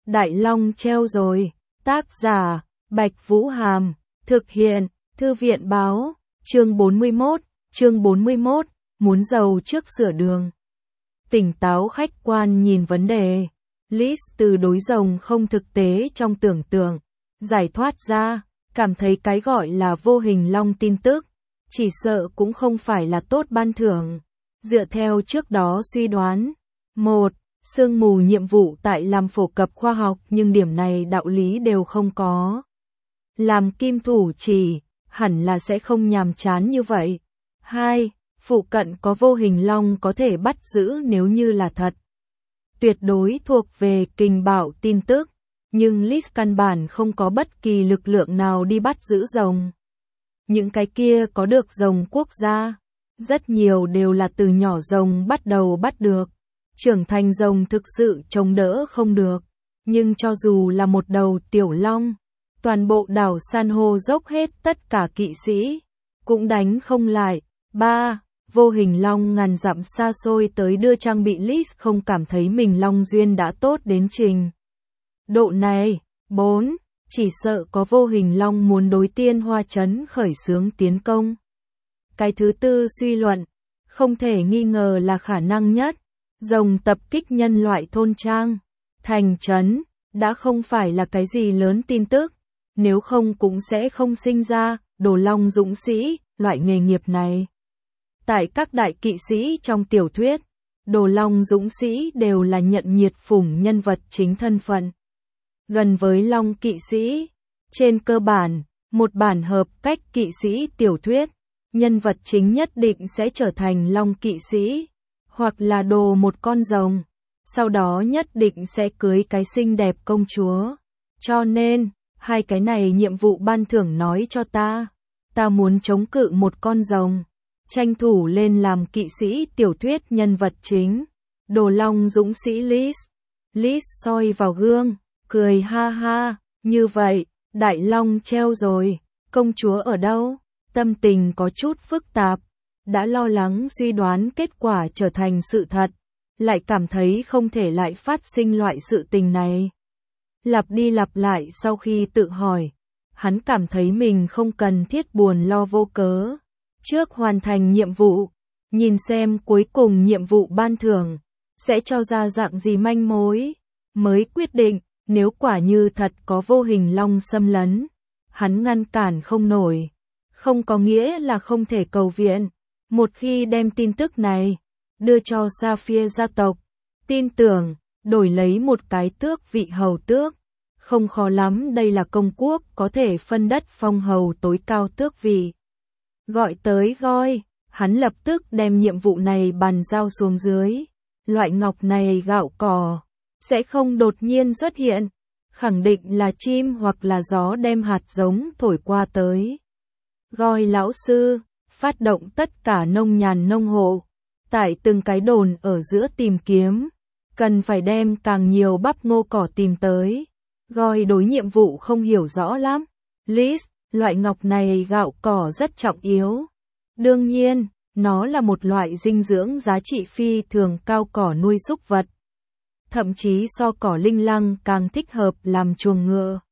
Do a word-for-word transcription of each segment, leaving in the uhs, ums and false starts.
Đại Long treo rồi. Tác giả, Bạch Vũ Hàm. Thực hiện, Thư viện Báo. Chương bốn mươi mốt, chương bốn mươi mốt, muốn giàu trước sửa đường. Tỉnh táo khách quan nhìn vấn đề. Liz từ đối rồng không thực tế trong tưởng tượng, giải thoát ra, cảm thấy cái gọi là vô hình long tin tức, chỉ sợ cũng không phải là tốt ban thưởng. Dựa theo trước đó suy đoán, một, sương mù nhiệm vụ tại làm phổ cập khoa học nhưng điểm này đạo lý đều không có. Làm kim thủ chỉ, hẳn là sẽ không nhàm chán như vậy. Hai, phụ cận có vô hình long có thể bắt giữ nếu như là thật. Tuyệt đối thuộc về kình bảo tin tức, nhưng Liz căn bản không có bất kỳ lực lượng nào đi bắt giữ rồng. Những cái kia có được rồng quốc gia, rất nhiều đều là từ nhỏ rồng bắt đầu bắt được. Trưởng thành rồng thực sự chống đỡ không được, nhưng cho dù là một đầu tiểu long, toàn bộ đảo san hô dốc hết tất cả kỵ sĩ, cũng đánh không lại. Ba, vô hình long ngàn dặm xa xôi tới đưa trang bị Liz không cảm thấy mình long duyên đã tốt đến trình độ này. Bốn, chỉ sợ có vô hình long muốn đối tiên hoa trấn khởi xướng tiến công. Cái thứ tư suy luận, không thể nghi ngờ là khả năng nhất, rồng tập kích nhân loại thôn trang, thành trấn, đã không phải là cái gì lớn tin tức, nếu không cũng sẽ không sinh ra đồ long dũng sĩ, loại nghề nghiệp này. Tại các đại kỵ sĩ trong tiểu thuyết, đồ long dũng sĩ đều là nhận nhiệt phủng nhân vật chính thân phận. Gần với long kỵ sĩ, trên cơ bản, một bản hợp cách kỵ sĩ tiểu thuyết, nhân vật chính nhất định sẽ trở thành long kỵ sĩ, hoặc là đồ một con rồng, sau đó nhất định sẽ cưới cái xinh đẹp công chúa. Cho nên, hai cái này nhiệm vụ ban thưởng nói cho ta, ta muốn chống cự một con rồng, tranh thủ lên làm kỵ sĩ tiểu thuyết nhân vật chính, đồ long dũng sĩ Liz. Liz soi vào gương, cười ha ha, như vậy, đại long treo rồi, công chúa ở đâu? Tâm tình có chút phức tạp, đã lo lắng suy đoán kết quả trở thành sự thật, lại cảm thấy không thể lại phát sinh loại sự tình này. Lặp đi lặp lại sau khi tự hỏi, hắn cảm thấy mình không cần thiết buồn lo vô cớ. Trước hoàn thành nhiệm vụ, nhìn xem cuối cùng nhiệm vụ ban thưởng sẽ cho ra dạng gì manh mối, mới quyết định, nếu quả như thật có vô hình long xâm lấn, hắn ngăn cản không nổi, không có nghĩa là không thể cầu viện. Một khi đem tin tức này đưa cho Sapphire gia tộc, tin tưởng đổi lấy một cái tước vị hầu tước, không khó lắm, đây là công quốc có thể phân đất phong hầu tối cao tước vị. Gọi tới Goi, hắn lập tức đem nhiệm vụ này bàn giao xuống dưới. Loại ngọc này gạo cỏ, sẽ không đột nhiên xuất hiện, khẳng định là chim hoặc là gió đem hạt giống thổi qua tới. Goi lão sư, phát động tất cả nông nhàn nông hộ, tại từng cái đồn ở giữa tìm kiếm, cần phải đem càng nhiều bắp ngô cỏ tìm tới. Goi đối nhiệm vụ không hiểu rõ lắm. Liz, loại ngọc này gạo cỏ rất trọng yếu. Đương nhiên, nó là một loại dinh dưỡng giá trị phi thường cao, cỏ nuôi súc vật. Thậm chí so cỏ linh lăng càng thích hợp làm chuồng ngựa.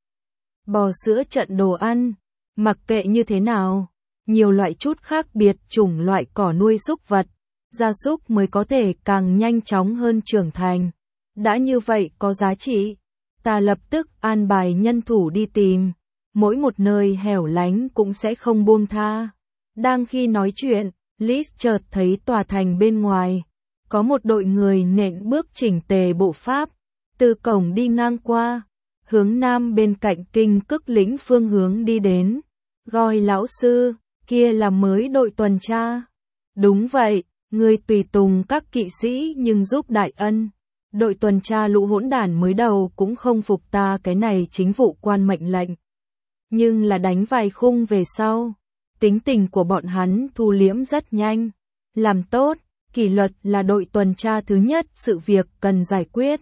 Bò sữa trận đồ ăn, mặc kệ như thế nào, nhiều loại chút khác biệt chủng loại cỏ nuôi súc vật, gia súc mới có thể càng nhanh chóng hơn trưởng thành. Đã như vậy có giá trị, ta lập tức an bài nhân thủ đi tìm, mỗi một nơi hẻo lánh cũng sẽ không buông tha. Đang khi nói chuyện, Liz chợt thấy tòa thành bên ngoài, có một đội người nện bước chỉnh tề bộ pháp, từ cổng đi ngang qua, hướng nam bên cạnh kinh cức lĩnh phương hướng đi đến. Goi lão sư, kia là mới đội tuần tra. Đúng vậy, người tùy tùng các kỵ sĩ nhưng giúp đại ân. Đội tuần tra lũ hỗn đản mới đầu cũng không phục ta cái này chính vụ quan mệnh lệnh. Nhưng là đánh vài khung về sau, tính tình của bọn hắn thu liễm rất nhanh. Làm tốt, kỷ luật là đội tuần tra thứ nhất sự việc cần giải quyết.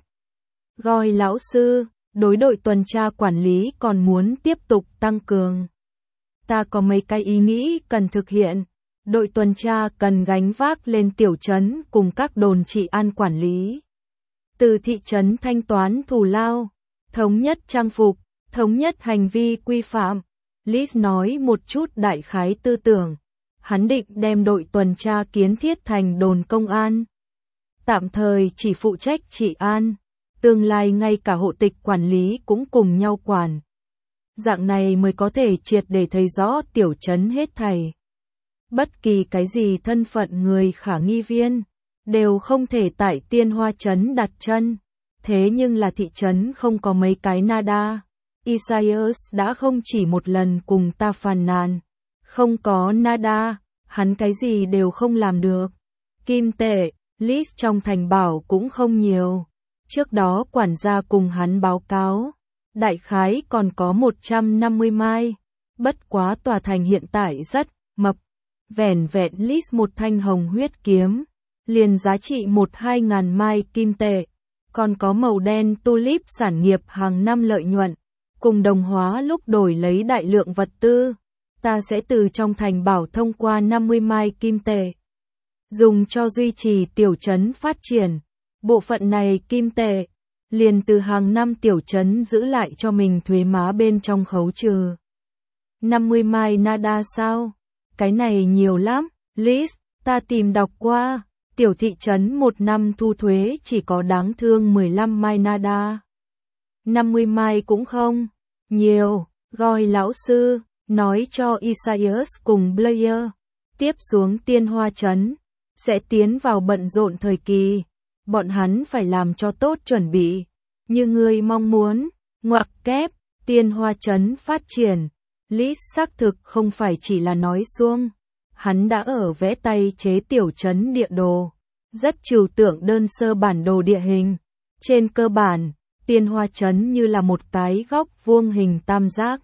Goi lão sư, đối đội tuần tra quản lý còn muốn tiếp tục tăng cường. Ta có mấy cái ý nghĩ cần thực hiện. Đội tuần tra cần gánh vác lên tiểu trấn cùng các đồn trị an quản lý. Từ thị trấn thanh toán thù lao, thống nhất trang phục, thống nhất hành vi quy phạm. Liz nói một chút đại khái tư tưởng. Hắn định đem đội tuần tra kiến thiết thành đồn công an. Tạm thời chỉ phụ trách trị an, tương lai ngay cả hộ tịch quản lý cũng cùng nhau quản. Dạng này mới có thể triệt để thấy rõ tiểu trấn hết thảy. Bất kỳ cái gì thân phận người khả nghi viên, đều không thể tại Tiên Hoa trấn đặt chân. Thế nhưng là thị trấn không có mấy cái nada. Isaias đã không chỉ một lần cùng ta phàn nàn. Không có nada, hắn cái gì đều không làm được. Kim tệ, Liz trong thành bảo cũng không nhiều. Trước đó quản gia cùng hắn báo cáo, đại khái còn có một trăm năm mươi mai. Bất quá tòa thành hiện tại rất mập. Vẻn vẹn Liz một thanh hồng huyết kiếm, liền giá trị một hai ngàn mai kim tệ. Còn có màu đen tulip sản nghiệp hàng năm lợi nhuận, cùng đồng hóa lúc đổi lấy đại lượng vật tư. Ta sẽ từ trong thành bảo thông qua năm mươi mai kim tệ, dùng cho duy trì tiểu trấn phát triển. Bộ phận này kim tệ, liền từ hàng năm tiểu trấn giữ lại cho mình thuế má bên trong khấu trừ. năm mươi mai nada sao? Cái này nhiều lắm, Liz, ta tìm đọc qua. Tiểu thị trấn một năm thu thuế chỉ có đáng thương mười lăm mai nada. năm mươi mai cũng không nhiều, Gọi lão sư, nói cho Isaias cùng Blair. Tiếp xuống Tiên Hoa trấn, sẽ tiến vào bận rộn thời kỳ. Bọn hắn phải làm cho tốt chuẩn bị. Như người mong muốn, ngoặc kép, Tiên Hoa trấn phát triển. Liz xác thực không phải chỉ là nói suông. Hắn đã ở vẽ tay chế tiểu trấn địa đồ, rất trừu tượng đơn sơ bản đồ địa hình. Trên cơ bản, Tiên Hoa trấn như là một cái góc vuông hình tam giác.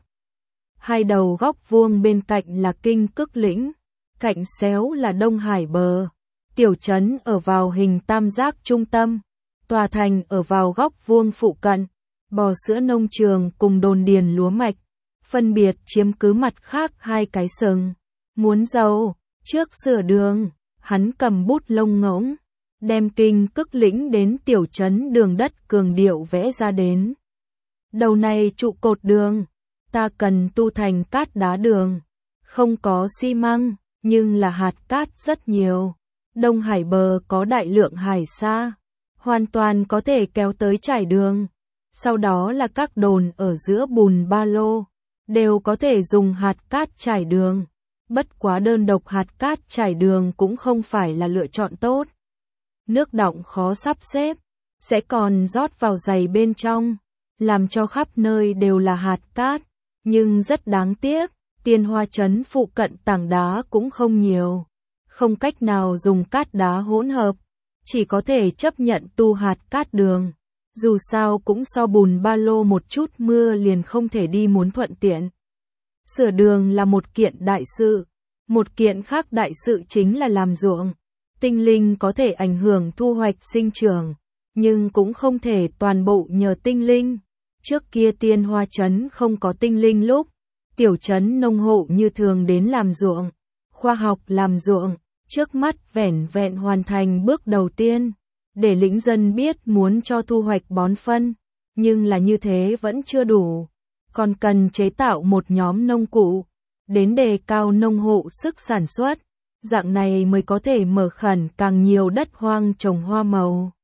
Hai đầu góc vuông bên cạnh là Kinh Cức lĩnh, cạnh xéo là Đông Hải bờ. Tiểu trấn ở vào hình tam giác trung tâm, tòa thành ở vào góc vuông phụ cận. Bò sữa nông trường cùng đồn điền lúa mạch, phân biệt chiếm cứ mặt khác hai cái sừng. Muốn giàu, trước sửa đường, hắn cầm bút lông ngỗng, đem Kinh Cức lĩnh đến tiểu trấn đường đất cường điệu vẽ ra đến. Đầu này trụ cột đường, ta cần tu thành cát đá đường, không có xi măng, nhưng là hạt cát rất nhiều. Đông Hải bờ có đại lượng hải sa, hoàn toàn có thể kéo tới trải đường. Sau đó là các đồn ở giữa bùn ba lô, đều có thể dùng hạt cát trải đường. Bất quá đơn độc hạt cát trải đường cũng không phải là lựa chọn tốt. Nước đọng khó sắp xếp, sẽ còn rót vào giày bên trong, làm cho khắp nơi đều là hạt cát. Nhưng rất đáng tiếc, Tiên Hoa trấn phụ cận tảng đá cũng không nhiều. Không cách nào dùng cát đá hỗn hợp, chỉ có thể chấp nhận tu hạt cát đường. Dù sao cũng so bùn ba lô một chút mưa liền không thể đi muốn thuận tiện. Sửa đường là một kiện đại sự. Một kiện khác đại sự chính là làm ruộng. Tinh linh có thể ảnh hưởng thu hoạch sinh trưởng, nhưng cũng không thể toàn bộ nhờ tinh linh. Trước kia Tiên Hoa trấn không có tinh linh lúc, tiểu trấn nông hộ như thường đến làm ruộng. Khoa học làm ruộng, trước mắt vẻn vẹn hoàn thành bước đầu tiên, để lĩnh dân biết muốn cho thu hoạch bón phân, nhưng là như thế vẫn chưa đủ, còn cần chế tạo một nhóm nông cụ, đến đề cao nông hộ sức sản xuất, dạng này mới có thể mở khẩn càng nhiều đất hoang trồng hoa màu.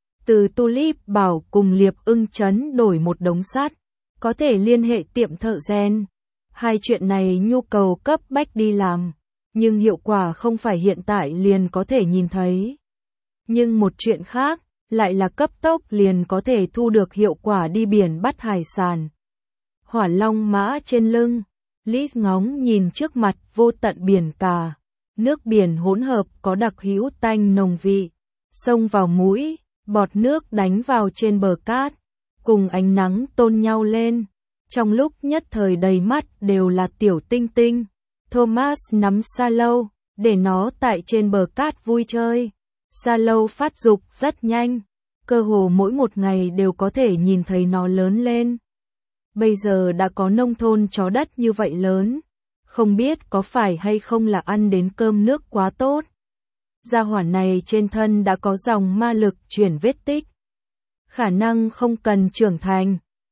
Từ Tulip bảo cùng Liệp Ưng trấn đổi một đống sắt, có thể liên hệ tiệm thợ rèn. Hai chuyện này nhu cầu cấp bách đi làm, nhưng hiệu quả không phải hiện tại liền có thể nhìn thấy. Nhưng một chuyện khác, lại là cấp tốc liền có thể thu được hiệu quả đi biển bắt hải sản. Hỏa long mã trên lưng, Liz ngóng nhìn trước mặt vô tận biển cả. Nước biển hỗn hợp có đặc hữu tanh nồng vị, xông vào mũi, bọt nước đánh vào trên bờ cát, cùng ánh nắng tôn nhau lên. Trong lúc nhất thời đầy mắt đều là tiểu tinh tinh. Thomas nắm sa lâu, để nó tại trên bờ cát vui chơi. Sa lâu phát dục rất nhanh, cơ hồ mỗi một ngày đều có thể nhìn thấy nó lớn lên. Bây giờ đã có nông thôn chó đất như vậy lớn, không biết có phải hay không là ăn đến cơm nước quá tốt. Gia hỏa này trên thân đã có dòng ma lực chuyển vết tích. Khả năng không cần trưởng thành,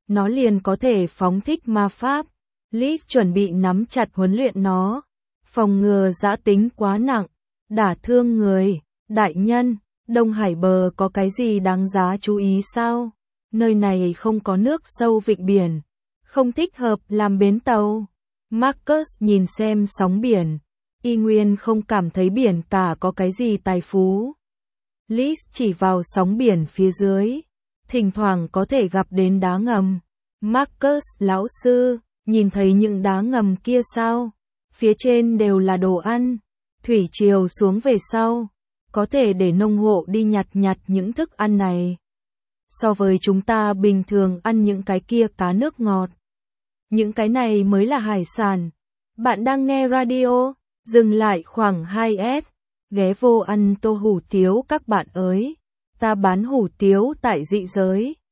nó liền có thể phóng thích ma pháp. Lee chuẩn bị nắm chặt huấn luyện nó, phòng ngừa dã tính quá nặng, đả thương người. Đại nhân, Đông Hải bờ có cái gì đáng giá chú ý sao? Nơi này không có nước sâu vịnh biển, không thích hợp làm bến tàu. Marcus nhìn xem sóng biển, y nguyên không cảm thấy biển cả có cái gì tài phú. Lee chỉ vào sóng biển phía dưới, thỉnh thoảng có thể gặp đến đá ngầm. Marcus lão sư, nhìn thấy những đá ngầm kia sao? Phía trên đều là đồ ăn. Thủy triều xuống về sau, có thể để nông hộ đi nhặt nhặt những thức ăn này. So với chúng ta bình thường ăn những cái kia cá nước ngọt, những cái này mới là hải sản. Bạn đang nghe radio, dừng lại khoảng hai s, ghé vô ăn tô hủ tiếu các bạn ơi. Ta bán hủ tiếu tại Dị Giới.